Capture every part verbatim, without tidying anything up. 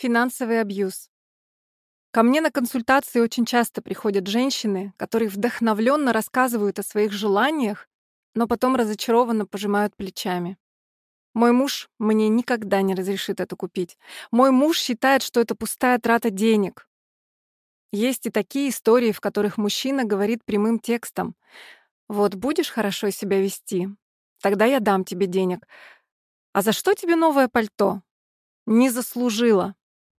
Финансовый абьюз. Ко мне на консультации очень часто приходят женщины, которые вдохновленно рассказывают о своих желаниях, но потом разочарованно пожимают плечами. Мой муж мне никогда не разрешит это купить. Мой муж считает, что это пустая трата денег. Есть и такие истории, в которых мужчина говорит прямым текстом: «Вот будешь хорошо себя вести, тогда я дам тебе денег. А за что тебе новое пальто? Не заслужила».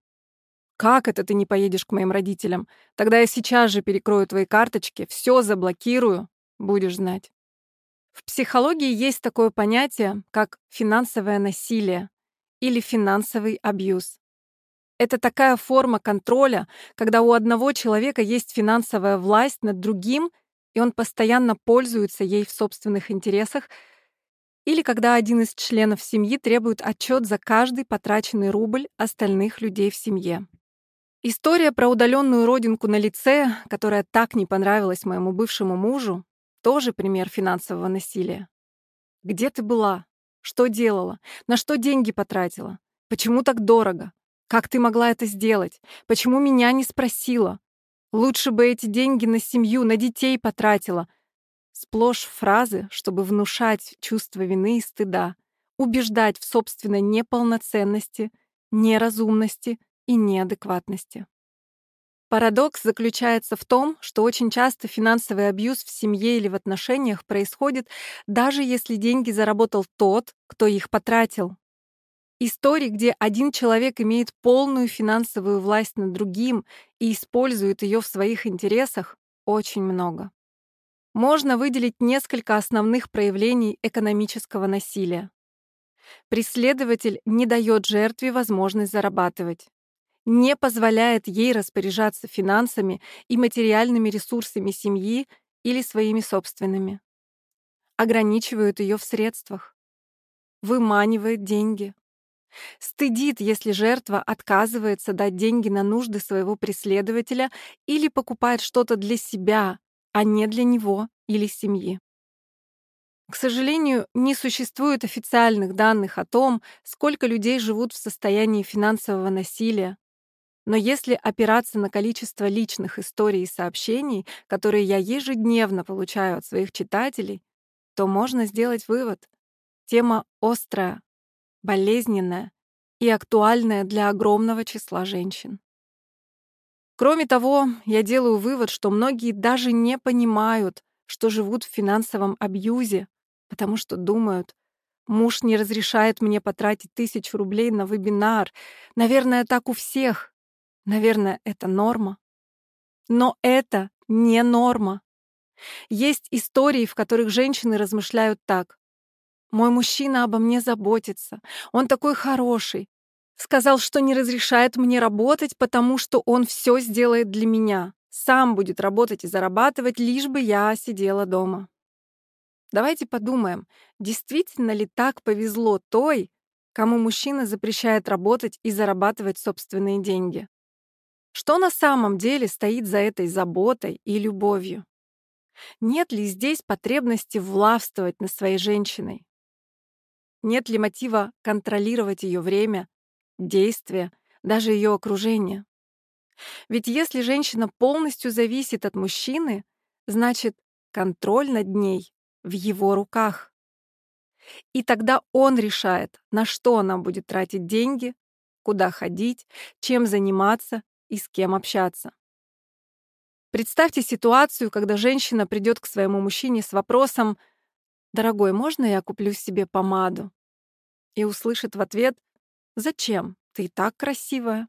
«Как это ты не поедешь к моим родителям? Тогда я сейчас же перекрою твои карточки, все заблокирую, будешь знать». В психологии есть такое понятие, как финансовое насилие или финансовый абьюз. Это такая форма контроля, когда у одного человека есть финансовая власть над другим, и он постоянно пользуется ей в собственных интересах, или когда один из членов семьи требует отчет за каждый потраченный рубль остальных людей в семье. История про удаленную родинку на лице, которая так не понравилась моему бывшему мужу, тоже пример финансового насилия. Где ты была? Что делала? На что деньги потратила? Почему так дорого? Как ты могла это сделать? Почему меня не спросила? Лучше бы эти деньги на семью, на детей потратила. Сплошь фразы, чтобы внушать чувство вины и стыда, убеждать в собственной неполноценности, неразумности и неадекватности. Парадокс заключается в том, что очень часто финансовый абьюз в семье или в отношениях происходит, даже если деньги заработал тот, кто их потратил. Историй, где один человек имеет полную финансовую власть над другим и использует ее в своих интересах, очень много. Можно выделить несколько основных проявлений экономического насилия. Преследователь не дает жертве возможность зарабатывать, не позволяет ей распоряжаться финансами и материальными ресурсами семьи или своими собственными. Ограничивает ее в средствах. Выманивает деньги. Стыдит, если жертва отказывается дать деньги на нужды своего преследователя или покупает что-то для себя, а не для него или семьи. К сожалению, не существует официальных данных о том, сколько людей живут в состоянии финансового насилия. Но если опираться на количество личных историй и сообщений, которые я ежедневно получаю от своих читателей, то можно сделать вывод. Тема острая, болезненная и актуальная для огромного числа женщин. Кроме того, я делаю вывод, что многие даже не понимают, что живут в финансовом абьюзе, потому что думают: муж не разрешает мне потратить тысячу рублей на вебинар. Наверное, так у всех. Наверное, это норма. Но это не норма. Есть истории, в которых женщины размышляют так: «Мой мужчина обо мне заботится, он такой хороший. Сказал, что не разрешает мне работать, потому что он все сделает для меня. Сам будет работать и зарабатывать, лишь бы я сидела дома». Давайте подумаем, действительно ли так повезло той, кому мужчина запрещает работать и зарабатывать собственные деньги? Что на самом деле стоит за этой заботой и любовью? Нет ли здесь потребности властвовать над своей женщиной? Нет ли мотива контролировать ее время, действия, даже ее окружение? Ведь если женщина полностью зависит от мужчины, значит, контроль над ней в его руках. И тогда он решает, на что она будет тратить деньги, куда ходить, чем заниматься и с кем общаться. Представьте ситуацию, когда женщина придет к своему мужчине с вопросом: «Дорогой, можно я куплю себе помаду?» И услышит в ответ: «Зачем? Ты и так красивая».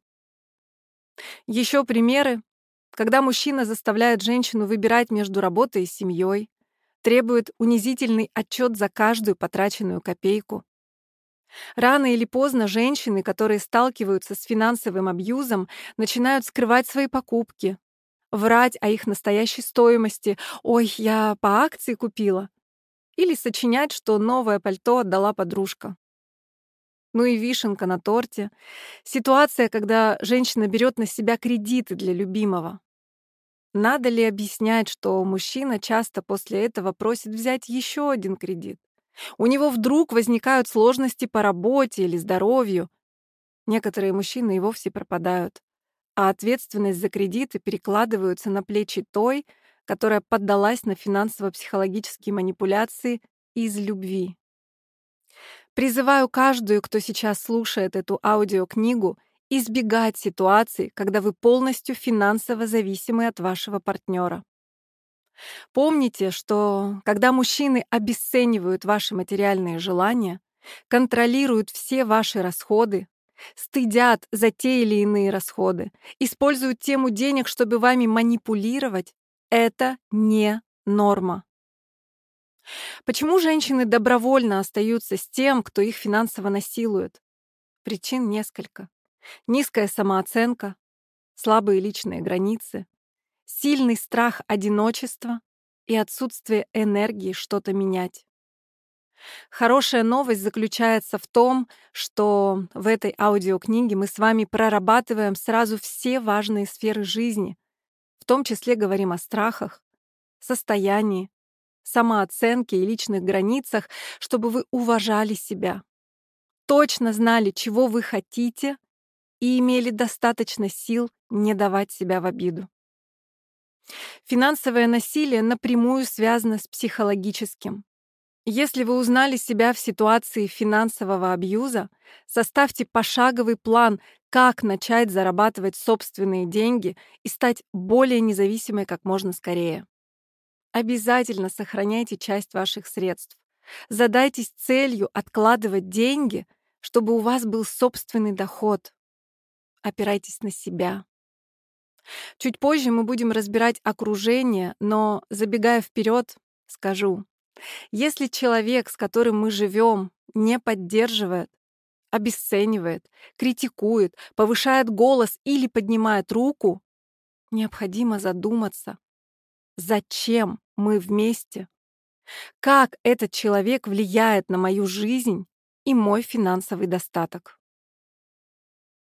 Еще примеры, когда мужчина заставляет женщину выбирать между работой и семьей, требует унизительный отчет за каждую потраченную копейку. Рано или поздно женщины, которые сталкиваются с финансовым абьюзом, начинают скрывать свои покупки, врать о их настоящей стоимости: «Ой, я по акции купила», или сочинять, что новое пальто отдала подружка. Ну и вишенка на торте. Ситуация, когда женщина берет на себя кредиты для любимого. Надо ли объяснять, что мужчина часто после этого просит взять еще один кредит? У него вдруг возникают сложности по работе или здоровью. Некоторые мужчины и вовсе пропадают, а ответственность за кредиты перекладываются на плечи той, которая поддалась на финансово-психологические манипуляции из любви. Призываю каждую, кто сейчас слушает эту аудиокнигу, избегать ситуаций, когда вы полностью финансово зависимы от вашего партнера. Помните, что когда мужчины обесценивают ваши материальные желания, контролируют все ваши расходы, стыдят за те или иные расходы, используют тему денег, чтобы вами манипулировать, это не норма. Почему женщины добровольно остаются с тем, кто их финансово насилует? Причин несколько. Низкая самооценка, слабые личные границы, сильный страх одиночества и отсутствие энергии что-то менять. Хорошая новость заключается в том, что в этой аудиокниге мы с вами прорабатываем сразу все важные сферы жизни, в том числе говорим о страхах, состоянии, самооценке и личных границах, чтобы вы уважали себя, точно знали, чего вы хотите, и имели достаточно сил не давать себя в обиду. Финансовое насилие напрямую связано с психологическим. Если вы узнали себя в ситуации финансового абьюза, составьте пошаговый план, как начать зарабатывать собственные деньги и стать более независимой как можно скорее. Обязательно сохраняйте часть ваших средств. Задайтесь целью откладывать деньги, чтобы у вас был собственный доход. Опирайтесь на себя. Чуть позже мы будем разбирать окружение, но, забегая вперед, скажу, если человек, с которым мы живем, не поддерживает, обесценивает, критикует, повышает голос или поднимает руку, необходимо задуматься, зачем мы вместе, как этот человек влияет на мою жизнь и мой финансовый достаток.